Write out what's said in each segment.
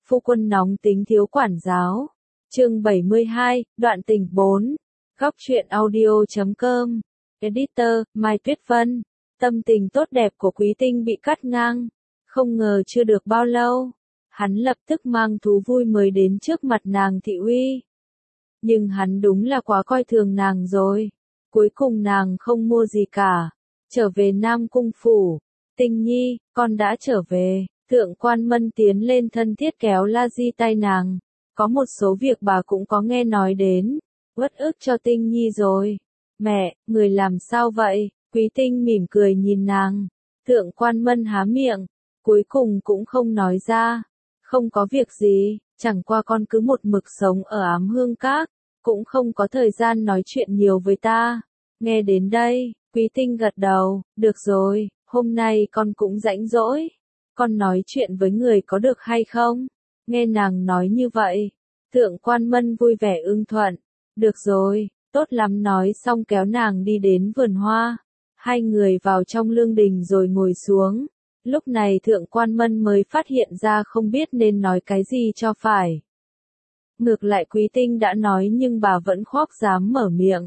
Phu quân nóng tính thiếu quản giáo. Chương 72, đoạn tình 4. Góc truyện audio.com. Editor, Mai Tuyết Vân. Tâm tình tốt đẹp của Quý Tinh bị cắt ngang. Không ngờ chưa được bao lâu, hắn lập tức mang thú vui mới đến trước mặt nàng Thị Uy. Nhưng hắn đúng là quá coi thường nàng rồi. Cuối cùng nàng không mua gì cả. Trở về Nam Cung Phủ. Tinh Nhi, con đã trở về. Thượng Quan Mân tiến lên thân thiết kéo La Di tay nàng. Có một số việc bà cũng có nghe nói đến. Uất ức cho Tinh Nhi rồi. Mẹ, người làm sao vậy? Quý Tinh mỉm cười nhìn nàng. Thượng Quan Mân há miệng. Cuối cùng cũng không nói ra. Không có việc gì, chẳng qua con cứ một mực sống ở Ám Hương Các. Cũng không có thời gian nói chuyện nhiều với ta. Nghe đến đây, Quý Tinh gật đầu. Được rồi, hôm nay con cũng rảnh rỗi. Con nói chuyện với người có được hay không? Nghe nàng nói như vậy, Thượng Quan Mân vui vẻ ưng thuận. Được rồi, tốt lắm, nói xong kéo nàng đi đến vườn hoa. Hai người vào trong lương đình rồi ngồi xuống. Lúc này Thượng Quan Mân mới phát hiện ra không biết nên nói cái gì cho phải. Ngược lại Quý Tinh đã nói nhưng bà vẫn khoác dám mở miệng.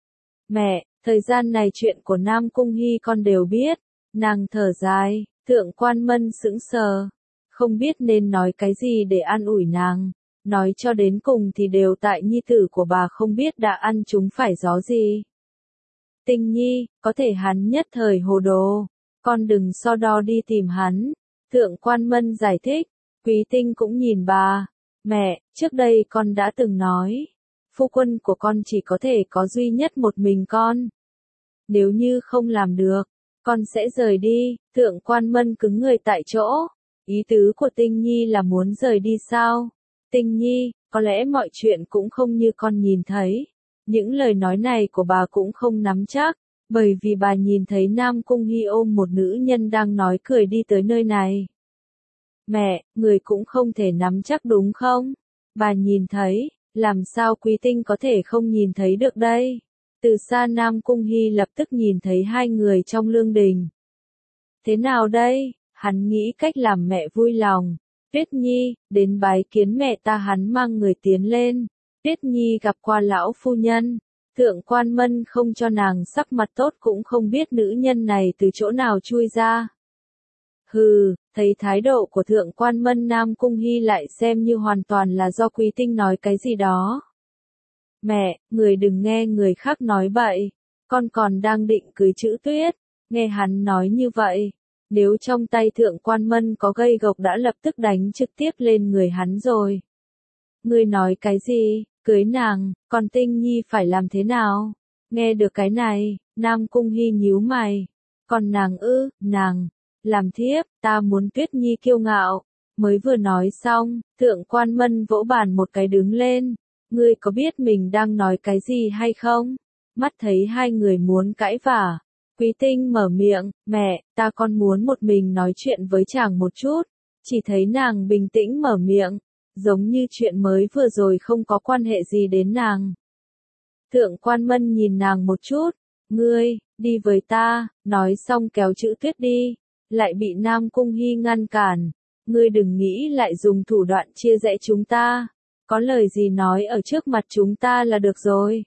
Mẹ, thời gian này chuyện của Nam Cung Hy con đều biết. Nàng thở dài. Thượng Quan Mân sững sờ, không biết nên nói cái gì để an ủi nàng, nói cho đến cùng thì đều tại nhi tử của bà không biết đã ăn chúng phải gió gì. Tinh Nhi, có thể hắn nhất thời hồ đồ, con đừng so đo đi tìm hắn. Thượng Quan Mân giải thích. Quý Tinh cũng nhìn bà. Mẹ, trước đây con đã từng nói, phu quân của con chỉ có thể có duy nhất một mình con. Nếu như không làm được, con sẽ rời đi. Thượng Quan Mân cứng người tại chỗ. Ý tứ của Tinh Nhi là muốn rời đi sao? Tinh Nhi, có lẽ mọi chuyện cũng không như con nhìn thấy. Những lời nói này của bà cũng không nắm chắc, bởi vì bà nhìn thấy Nam Cung Hy ôm một nữ nhân đang nói cười đi tới nơi này. Mẹ, người cũng không thể nắm chắc đúng không? Bà nhìn thấy, làm sao Quý Tinh có thể không nhìn thấy được đây? Từ xa Nam Cung Hy lập tức nhìn thấy hai người trong lương đình. Thế nào đây? Hắn nghĩ cách làm mẹ vui lòng. Tuyết Nhi, đến bái kiến mẹ ta. Hắn mang người tiến lên. Tuyết Nhi gặp qua lão phu nhân. Thượng Quan Mân không cho nàng sắc mặt tốt, cũng không biết nữ nhân này từ chỗ nào chui ra. Hừ, thấy thái độ của Thượng Quan Mân, Nam Cung Hy lại xem như hoàn toàn là do Quý Tinh nói cái gì đó. Mẹ, người đừng nghe người khác nói bậy. Con còn đang định cưới chữ Tuyết. Nghe hắn nói như vậy, nếu trong tay Thượng Quan Mân có gây gộc đã lập tức đánh trực tiếp lên người hắn rồi. Ngươi nói cái gì? Cưới nàng, còn Tinh Nhi phải làm thế nào? Nghe được cái này, Nam Cung Hy nhíu mày. Còn nàng ư? Nàng làm thiếp, ta muốn Tuyết Nhi kiêu ngạo. Mới vừa nói xong, Thượng Quan Mân vỗ bàn một cái đứng lên. Ngươi có biết mình đang nói cái gì hay không? Mắt thấy hai người muốn cãi vả, Quý Tinh mở miệng. Mẹ, ta còn muốn một mình nói chuyện với chàng một chút. Chỉ thấy nàng bình tĩnh mở miệng, giống như chuyện mới vừa rồi không có quan hệ gì đến nàng. Thượng Quan Mân nhìn nàng một chút. Ngươi, đi với ta. Nói xong kéo chữ Tuyết đi, lại bị Nam Cung Hy ngăn cản. Ngươi đừng nghĩ lại dùng thủ đoạn chia rẽ chúng ta. Có lời gì nói ở trước mặt chúng ta là được rồi.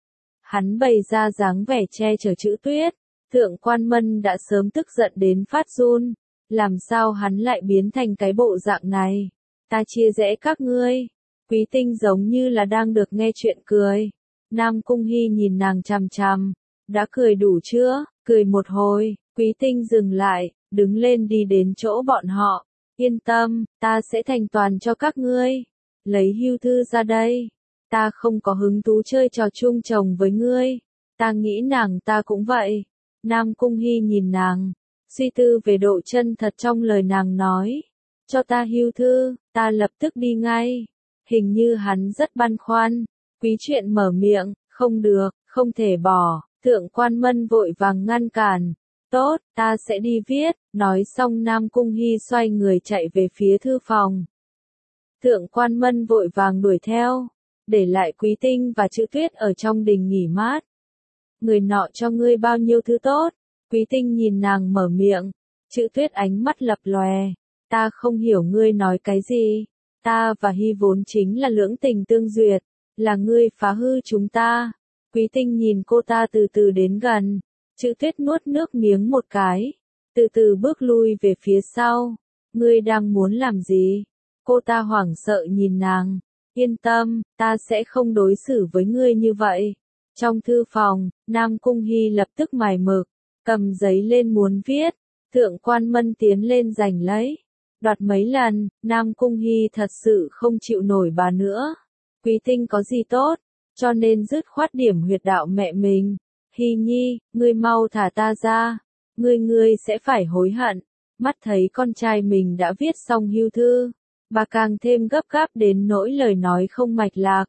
Hắn bày ra dáng vẻ che chở chữ Tuyết. Thượng Quan Mân đã sớm tức giận đến phát run. Làm sao hắn lại biến thành cái bộ dạng này? Ta chia rẽ các ngươi. Quý Tinh giống như là đang được nghe chuyện cười. Nam Cung Hy nhìn nàng chằm chằm. Đã cười đủ chưa? Cười một hồi, Quý Tinh dừng lại, đứng lên đi đến chỗ bọn họ. Yên tâm, ta sẽ thành toàn cho các ngươi. Lấy hưu thư ra đây. Ta không có hứng thú chơi trò chung chồng với ngươi. Ta nghĩ nàng ta cũng vậy. Nam Cung Hy nhìn nàng, suy tư về độ chân thật trong lời nàng nói. Cho ta hưu thư, ta lập tức đi ngay. Hình như hắn rất băn khoăn. Quý Chuyện mở miệng. Không được, không thể bỏ. Thượng Quan Mân vội vàng ngăn cản. Tốt, ta sẽ đi viết. Nói xong Nam Cung Hy xoay người chạy về phía thư phòng. Thượng Quan Mân vội vàng đuổi theo, để lại Quý Tinh và chữ Tuyết ở trong đình nghỉ mát. Người nọ cho ngươi bao nhiêu thứ tốt? Quý Tinh nhìn nàng mở miệng. Chữ Tuyết ánh mắt lập lòe. Ta không hiểu ngươi nói cái gì. Ta và Hy vốn chính là lưỡng tình tương duyệt, là ngươi phá hư chúng ta. Quý Tinh nhìn cô ta từ từ đến gần, Chữ Tuyết nuốt nước miếng một cái, từ từ bước lui về phía sau. Ngươi đang muốn làm gì? Cô ta hoảng sợ nhìn nàng. Yên tâm, ta sẽ không đối xử với ngươi như vậy. Trong thư phòng, Nam Cung Hy lập tức mải mực, cầm giấy lên muốn viết. Thượng quan Mân tiến lên giành lấy. Đoạt mấy lần, Nam Cung Hy thật sự không chịu nổi bà nữa. Quý Tinh có gì tốt, cho nên dứt khoát điểm huyệt đạo mẹ mình. Hy nhi, ngươi mau thả ta ra. Ngươi sẽ phải hối hận. Mắt thấy con trai mình đã viết xong hưu thư, bà càng thêm gấp gáp đến nỗi lời nói không mạch lạc.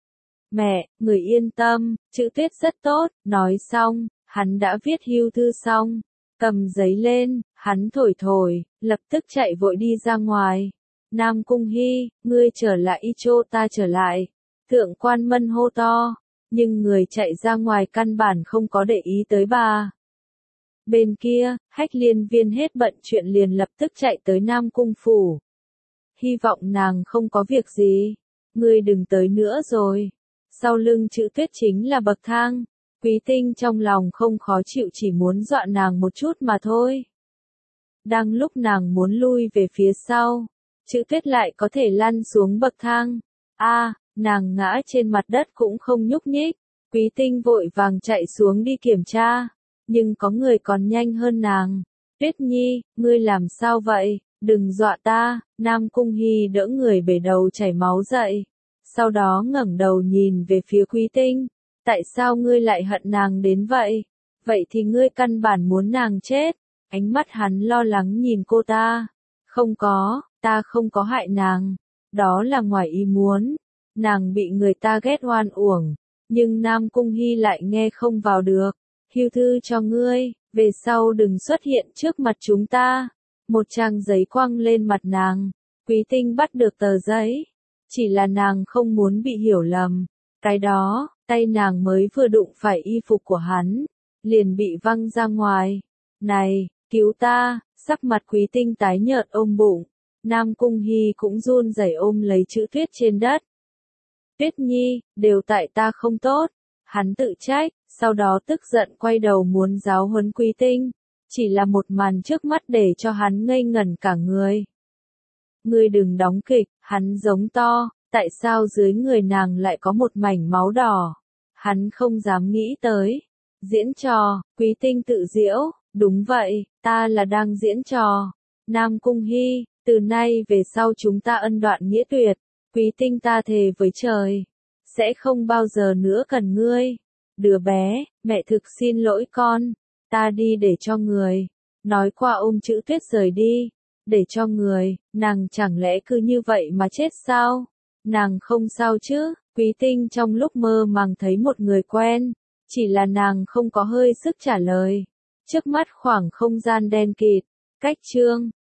Mẹ, người yên tâm, Chữ Tuyết rất tốt. Nói xong, hắn đã viết hưu thư xong, cầm giấy lên, hắn thổi thổi, lập tức chạy vội đi ra ngoài. Nam Cung Hy, ngươi trở lại y chô ta trở lại. Thượng quan Mân hô to, nhưng người chạy ra ngoài căn bản không có để ý tới bà. Bên kia, Hách Liên Viên hết bận chuyện liền lập tức chạy tới Nam Cung phủ. Hy vọng nàng không có việc gì. Ngươi đừng tới nữa rồi. Sau lưng Chữ Tuyết chính là bậc thang. Quý Tinh trong lòng không khó chịu, chỉ muốn dọa nàng một chút mà thôi. Đang lúc nàng muốn lui về phía sau, Chữ Tuyết lại có thể lăn xuống bậc thang. Nàng ngã trên mặt đất cũng không nhúc nhích. Quý Tinh vội vàng chạy xuống đi kiểm tra, nhưng có người còn nhanh hơn nàng. Tuyết Nhi, ngươi làm sao vậy? Đừng dọa ta. Nam Cung Hy đỡ người bể đầu chảy máu dậy, sau đó ngẩng đầu nhìn về phía Quý Tinh. Tại sao ngươi lại hận nàng đến vậy? Vậy thì ngươi căn bản muốn nàng chết. Ánh mắt hắn lo lắng nhìn cô ta. Không có, ta không có hại nàng. Đó là ngoài ý muốn. Nàng bị người ta ghét oan uổng. Nhưng Nam Cung Hy lại nghe không vào được. Hưu thư cho ngươi, về sau đừng xuất hiện trước mặt chúng ta. Một trang giấy quăng lên mặt nàng. Quý Tinh bắt được tờ giấy. Chỉ là nàng không muốn bị hiểu lầm. Cái đó, tay nàng mới vừa đụng phải y phục của hắn, liền bị văng ra ngoài. Này, cứu ta! Sắc mặt Quý Tinh tái nhợt ôm bụng. Nam Cung Hy cũng run rẩy ôm lấy Chữ Tuyết trên đất. Tuyết Nhi, đều tại ta không tốt. Hắn tự trách, sau đó tức giận quay đầu muốn giáo huấn Quý Tinh. Chỉ là một màn trước mắt để cho hắn ngây ngẩn cả người. Ngươi đừng đóng kịch, hắn giống to. Tại sao dưới người nàng lại có một mảnh máu đỏ? Hắn không dám nghĩ tới. Diễn trò, Quý Tinh tự giễu. Đúng vậy, ta là đang diễn trò. Nam Cung Hy, từ nay về sau chúng ta ân đoạn nghĩa tuyệt. Quý Tinh ta thề với trời, sẽ không bao giờ nữa cần ngươi. Đứa bé, mẹ thực xin lỗi con. Ta đi để cho người. Nói qua ôm Chữ Tuyết rời đi. Để cho người, nàng chẳng lẽ cứ như vậy mà chết sao? Nàng không sao chứ? Quý Tinh trong lúc mơ màng thấy một người quen. Chỉ là nàng không có hơi sức trả lời. Trước mắt khoảng không gian đen kịt. Cách chương